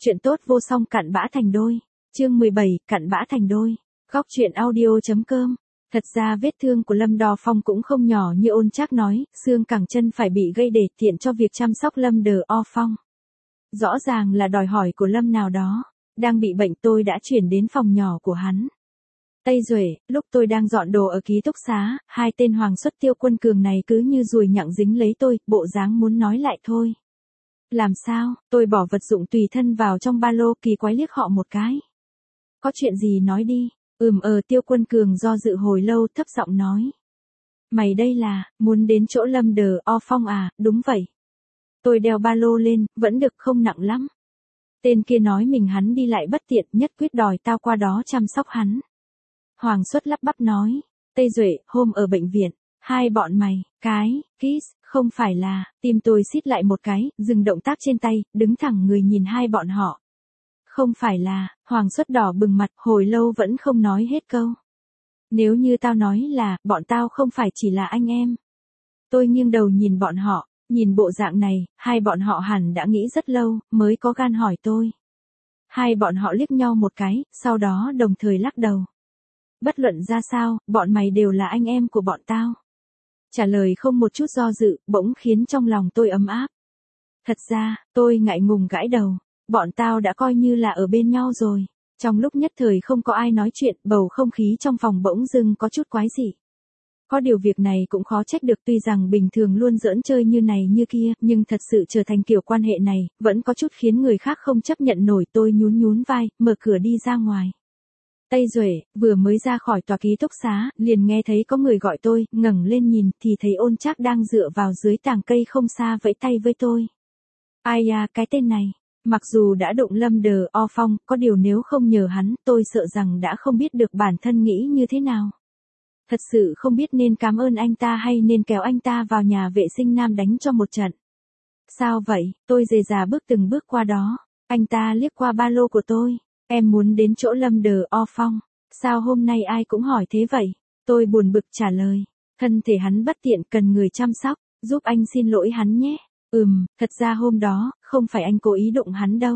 Chuyện tốt vô song cặn bã thành đôi. Chương 17, cặn bã thành đôi. Góc truyện audio.com. Thật ra vết thương của Lâm Đò Phong cũng không nhỏ như Ôn Trác nói, xương cẳng chân phải bị gây để tiện cho việc chăm sóc Lâm Đò Phong. Rõ ràng là đòi hỏi của Lâm nào đó. Đang bị bệnh tôi đã chuyển đến phòng nhỏ của hắn. Tây Duệ, lúc tôi đang dọn đồ ở ký túc xá, hai tên Hoàng Xuất Tiêu Quân Cường này cứ như ruồi nhặng dính lấy tôi, bộ dáng muốn nói lại thôi. Làm sao, tôi bỏ vật dụng tùy thân vào trong ba lô, kỳ quái liếc họ một cái. Có chuyện gì nói đi. Tiêu Quân Cường do dự hồi lâu thấp giọng nói. Mày đây là, muốn đến chỗ Lâm Đò Phong à, đúng vậy. Tôi đeo ba lô lên, vẫn được không nặng lắm. Tên kia nói mình hắn đi lại bất tiện, nhất quyết đòi tao qua đó chăm sóc hắn. Hoàng Xuất lắp bắp nói, Tây Duệ, hôm ở bệnh viện, hai bọn mày, kiss, không phải là, tim tôi xít lại một cái, dừng động tác trên tay, đứng thẳng người nhìn hai bọn họ. Không phải là, Hoàng Xuất đỏ bừng mặt, hồi lâu vẫn không nói hết câu. Nếu như tao nói là, bọn tao không phải chỉ là anh em. Tôi nghiêng đầu nhìn bọn họ, nhìn bộ dạng này, hai bọn họ hẳn đã nghĩ rất lâu, mới có gan hỏi tôi. Hai bọn họ liếc nhau một cái, sau đó đồng thời lắc đầu. Bất luận ra sao, bọn mày đều là anh em của bọn tao. Trả lời không một chút do dự, bỗng khiến trong lòng tôi ấm áp. Thật ra, tôi ngại ngùng gãi đầu, bọn tao đã coi như là ở bên nhau rồi. Trong lúc nhất thời không có ai nói chuyện, bầu không khí trong phòng bỗng dưng có chút quái dị. Có điều việc này cũng khó trách được, tuy rằng bình thường luôn giỡn chơi như này như kia, nhưng thật sự trở thành kiểu quan hệ này, vẫn có chút khiến người khác không chấp nhận nổi. Tôi nhún vai, mở cửa đi ra ngoài. Tây Duệ, vừa mới ra khỏi tòa ký túc xá, liền nghe thấy có người gọi tôi, ngẩng lên nhìn, thì thấy Ôn Trác đang dựa vào dưới tàng cây không xa vẫy tay với tôi. Ai à, cái tên này, mặc dù đã đụng Lâm Đò Phong, có điều nếu không nhờ hắn, tôi sợ rằng đã không biết được bản thân nghĩ như thế nào. Thật sự không biết nên cảm ơn anh ta hay nên kéo anh ta vào nhà vệ sinh nam đánh cho một trận. Sao vậy, tôi dề dà bước từng bước qua đó, anh ta liếc qua ba lô của tôi. Em muốn đến chỗ Lâm Đò Phong. Sao hôm nay ai cũng hỏi thế vậy? Tôi buồn bực trả lời. Thân thể hắn bất tiện cần người chăm sóc, giúp anh xin lỗi hắn nhé. Thật ra hôm đó, không phải anh cố ý đụng hắn đâu.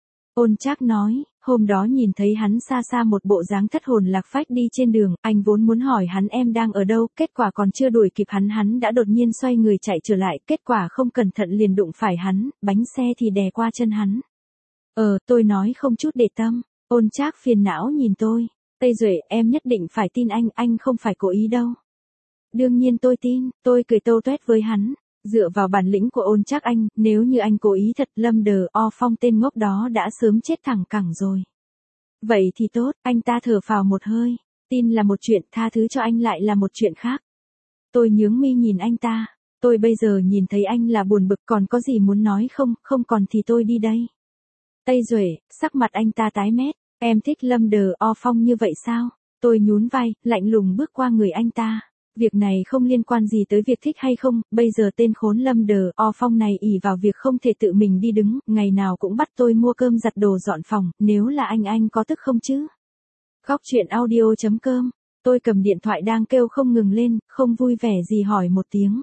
Ôn Trác nói, hôm đó nhìn thấy hắn xa xa một bộ dáng thất hồn lạc phách đi trên đường, anh vốn muốn hỏi hắn em đang ở đâu, kết quả còn chưa đuổi kịp hắn đã đột nhiên xoay người chạy trở lại, kết quả không cẩn thận liền đụng phải hắn, bánh xe thì đè qua chân hắn. Tôi nói không chút để tâm. Ôn Trác phiền não nhìn tôi. Tây Duệ, em nhất định phải tin anh không phải cố ý đâu. Đương nhiên tôi tin, tôi cười tâu tuét với hắn. Dựa vào bản lĩnh của Ôn Trác anh, nếu như anh cố ý thật, Lâm Đò Phong tên ngốc đó đã sớm chết thẳng cẳng rồi. Vậy thì tốt, anh ta thở phào một hơi. Tin là một chuyện, tha thứ cho anh lại là một chuyện khác. Tôi nhướng mi nhìn anh ta. Tôi bây giờ nhìn thấy anh là buồn bực, còn có gì muốn nói không, không còn thì tôi đi đây. Tây Duệ, sắc mặt anh ta tái mét, em thích Lâm Đò Phong như vậy sao? Tôi nhún vai, lạnh lùng bước qua người anh ta. Việc này không liên quan gì tới việc thích hay không, bây giờ tên khốn Lâm Đò Phong này ỷ vào việc không thể tự mình đi đứng, ngày nào cũng bắt tôi mua cơm giặt đồ dọn phòng, nếu là anh có tức không chứ? Góc truyện audio.com, tôi cầm điện thoại đang kêu không ngừng lên, không vui vẻ gì hỏi một tiếng.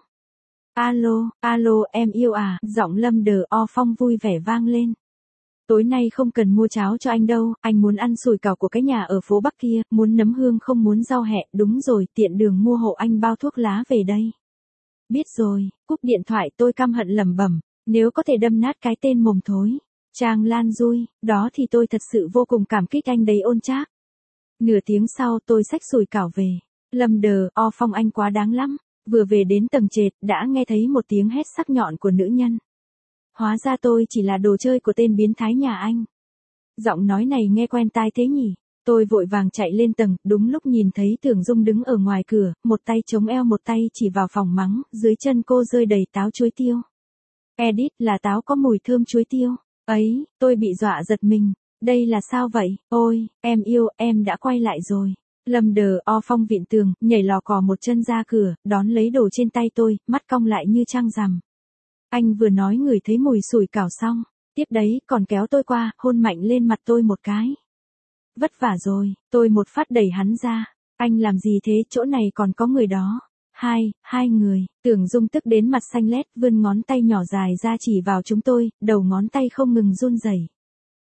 Alo, em yêu à, giọng Lâm Đò Phong vui vẻ vang lên. Tối nay không cần mua cháo cho anh đâu, anh muốn ăn sủi cảo của cái nhà ở phố Bắc kia, muốn nấm hương không muốn rau hẹ, đúng rồi, tiện đường mua hộ anh bao thuốc lá về đây. Biết rồi, cúp điện thoại tôi căm hận lẩm bẩm, nếu có thể đâm nát cái tên mồm thối. Trang Lan Dui, đó thì tôi thật sự vô cùng cảm kích anh đấy Ôn Trác. Nửa tiếng sau tôi xách sủi cảo về, Lâm Đò Phong anh quá đáng lắm, vừa về đến tầng trệt, đã nghe thấy một tiếng hét sắc nhọn của nữ nhân. Hóa ra tôi chỉ là đồ chơi của tên biến thái nhà anh. Giọng nói này nghe quen tai thế nhỉ? Tôi vội vàng chạy lên tầng, đúng lúc nhìn thấy Tưởng Dung đứng ở ngoài cửa, một tay chống eo một tay chỉ vào phòng mắng, dưới chân cô rơi đầy táo chuối tiêu. Edit là táo có mùi thơm chuối tiêu. Ấy, tôi bị dọa giật mình. Đây là sao vậy? Ôi, em yêu, em đã quay lại rồi. Lâm Đò Phong vịn tường, nhảy lò cò một chân ra cửa, đón lấy đồ trên tay tôi, mắt cong lại như trăng rằm. Anh vừa nói ngửi thấy mùi sủi cảo xong, tiếp đấy còn kéo tôi qua, hôn mạnh lên mặt tôi một cái. Vất vả rồi, tôi một phát đẩy hắn ra. Anh làm gì thế, chỗ này còn có người đó. Hai người, Tưởng Dung tức đến mặt xanh lét, vươn ngón tay nhỏ dài ra chỉ vào chúng tôi, đầu ngón tay không ngừng run rẩy.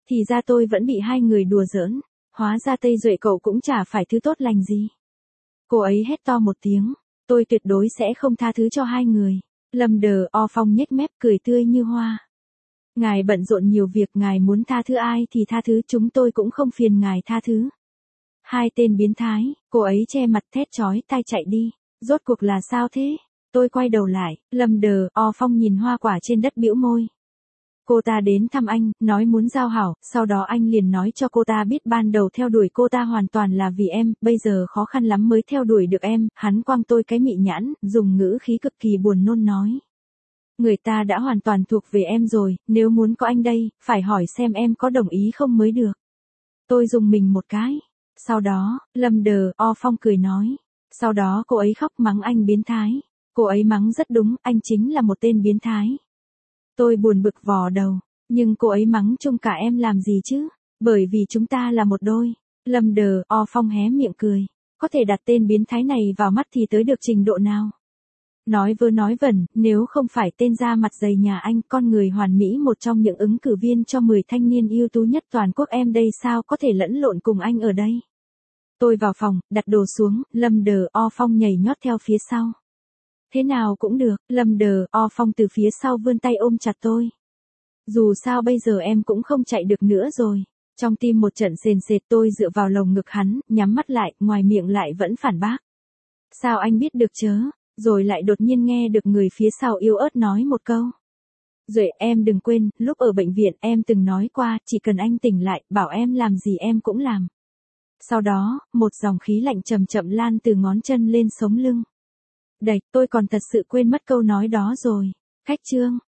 Thì ra tôi vẫn bị hai người đùa giỡn. Hóa ra Tây Duệ cậu cũng chả phải thứ tốt lành gì. Cô ấy hét to một tiếng. Tôi tuyệt đối sẽ không tha thứ cho hai người. Lâm Đờ O Phong nhếch mép cười tươi như hoa. Ngài bận rộn nhiều việc, ngài muốn tha thứ ai thì tha thứ, chúng tôi cũng không phiền ngài tha thứ. Hai tên biến thái, cô ấy che mặt thét chói tai chạy đi. Rốt cuộc là sao thế? Tôi quay đầu lại, Lâm Đờ O Phong nhìn hoa quả trên đất bĩu môi. Cô ta đến thăm anh, nói muốn giao hảo, sau đó anh liền nói cho cô ta biết ban đầu theo đuổi cô ta hoàn toàn là vì em, bây giờ khó khăn lắm mới theo đuổi được em, hắn quăng tôi cái mị nhãn, dùng ngữ khí cực kỳ buồn nôn nói. Người ta đã hoàn toàn thuộc về em rồi, nếu muốn có anh đây, phải hỏi xem em có đồng ý không mới được. Tôi dùng mình một cái. Sau đó, Lâm Đờ O Phong cười nói. Sau đó cô ấy khóc mắng anh biến thái. Cô ấy mắng rất đúng, anh chính là một tên biến thái. Tôi buồn bực vò đầu, nhưng cô ấy mắng chung cả em làm gì chứ? Bởi vì chúng ta là một đôi. Lâm Đờ O Phong hé miệng cười. Có thể đặt tên biến thái này vào mắt thì tới được trình độ nào? Nói vớ nói vẩn, nếu không phải tên da mặt dày nhà anh, con người hoàn mỹ, một trong những ứng cử viên cho 10 thanh niên ưu tú nhất toàn quốc, em đây sao có thể lẫn lộn cùng anh ở đây? Tôi vào phòng, đặt đồ xuống, Lâm Đờ O Phong nhảy nhót theo phía sau. Thế nào cũng được, Lâm Đờ O Phong từ phía sau vươn tay ôm chặt tôi. Dù sao bây giờ em cũng không chạy được nữa rồi. Trong tim một trận sền sệt, tôi dựa vào lồng ngực hắn, nhắm mắt lại, ngoài miệng lại vẫn phản bác. Sao anh biết được chớ? Rồi lại đột nhiên nghe được người phía sau yếu ớt nói một câu. Duệ, em đừng quên, lúc ở bệnh viện em từng nói qua, chỉ cần anh tỉnh lại, bảo em làm gì em cũng làm. Sau đó, một dòng khí lạnh chậm chậm lan từ ngón chân lên sống lưng. Đạch, tôi còn thật sự quên mất câu nói đó rồi. Khách chương.